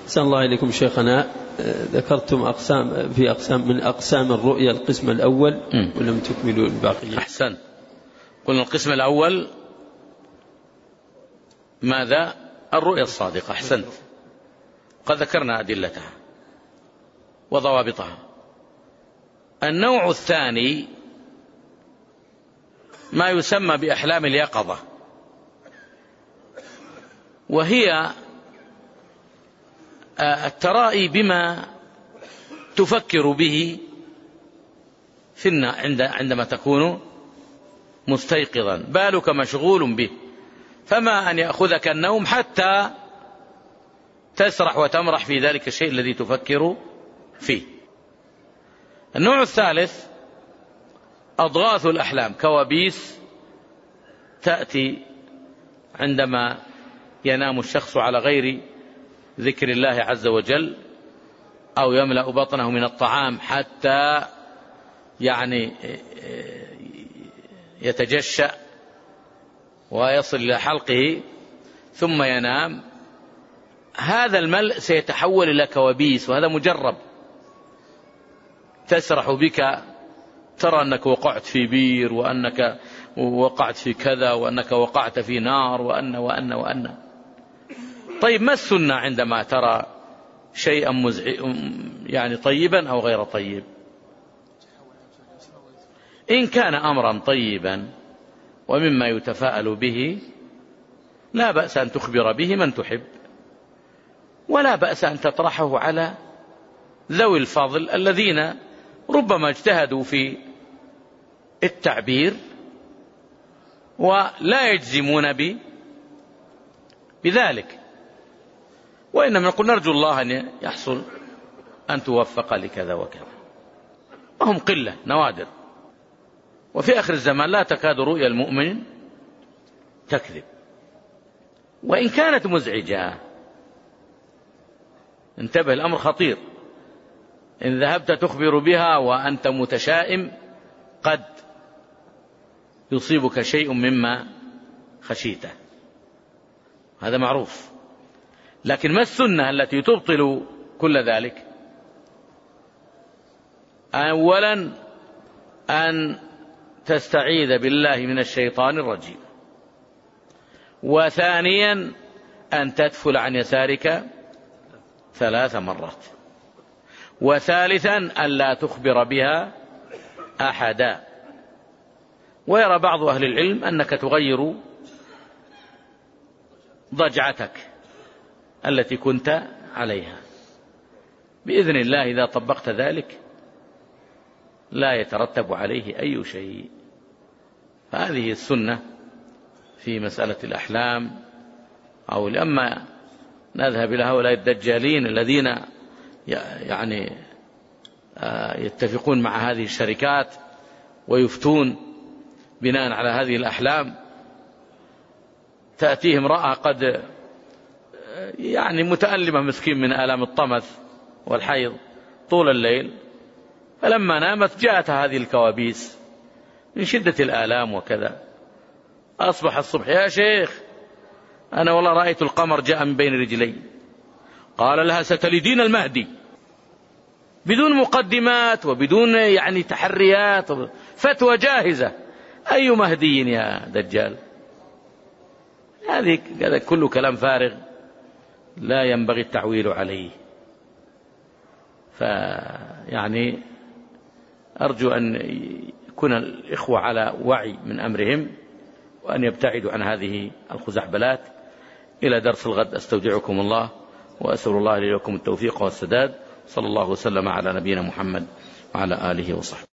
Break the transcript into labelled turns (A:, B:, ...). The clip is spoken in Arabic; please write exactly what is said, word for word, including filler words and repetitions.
A: أحسن الله إليكم شيخنا. ذكرتم أقسام في أقسام من أقسام الرؤيا القسم الأول ولم تكملوا الباقي.
B: أحسن. قلنا القسم الأول ماذا؟ الرؤيا الصادقة. أحسنت. قد ذكرنا أدلتها وضوابطها. النوع الثاني ما يسمى بأحلام اليقظة، وهي الترائي بما تفكر به في عندما تكون مستيقظا، بالك مشغول به، فما أن يأخذك النوم حتى تسرح وتمرح في ذلك الشيء الذي تفكر فيه. النوع الثالث أضغاث الأحلام، كوابيس تأتي عندما ينام الشخص على غير ذكر الله عز وجل، أو يملأ بطنه من الطعام حتى يعني يتجشأ ويصل إلى حلقه ثم ينام. هذا الملء سيتحول إلى كوابيس، وهذا مجرب. تسرح بك، ترى أنك وقعت في بير، وأنك وقعت في كذا، وأنك وقعت في نار، وأن وأن وأن. طيب، ما السنة عندما ترى شيئا مزعج يعني طيبا أو غير طيب؟ إن كان أمرا طيبا ومما يتفاءل به لا بأس أن تخبر به من تحب، ولا بأس أن تطرحه على ذوي الفضل الذين ربما اجتهدوا في التعبير ولا يجزمون ب بذلك، وإنما نقول نرجو الله أن يحصل أن توفق لكذا وكذا، وهم قلة نوادر. وفي آخر الزمان لا تكاد رؤيا المؤمن تكذب، وإن كانت مزعجة. انتبه، الأمر خطير. إن ذهبت تخبر بها وأنت متشائم قد يصيبك شيء مما خشيته، هذا معروف. لكن ما السنة التي تبطل كل ذلك؟ أولا أن تستعيذ بالله من الشيطان الرجيم، وثانيا أن تدفل عن يسارك ثلاث مرات، وثالثا أن لا تخبر بها أحدا. ويرى بعض أهل العلم أنك تغير ضجعتك التي كنت عليها. بإذن الله إذا طبقت ذلك لا يترتب عليه أي شيء. فهذه السنة في مسألة الأحلام. أو لما نذهب إلى هؤلاء الدجالين الذين يعني يتفقون مع هذه الشركات ويفتون بناء على هذه الأحلام، تأتيه امرأة قد يعني متألمة مسكين من آلام الطمث والحيض طول الليل، فلما نامت جاءتها هذه الكوابيس من شدة الآلام وكذا. أصبح الصبح: يا شيخ أنا والله رأيت القمر جاء من بين رجلي. قال لها: ستلدين المهدي، بدون مقدمات وبدون يعني تحريات، فتوى جاهزة. أي مهدي يا دجال؟ هذه هذا كله كلام فارغ لا ينبغي التعويل عليه. فيعني أرجو أن يكون الإخوة على وعي من أمرهم، وأن يبتعدوا عن هذه الخزعبلات. إلى درس الغد أستودعكم الله، وأسأل الله لي ولكم التوفيق والسداد. صلى الله وسلم على نبينا محمد وعلى آله وصحبه.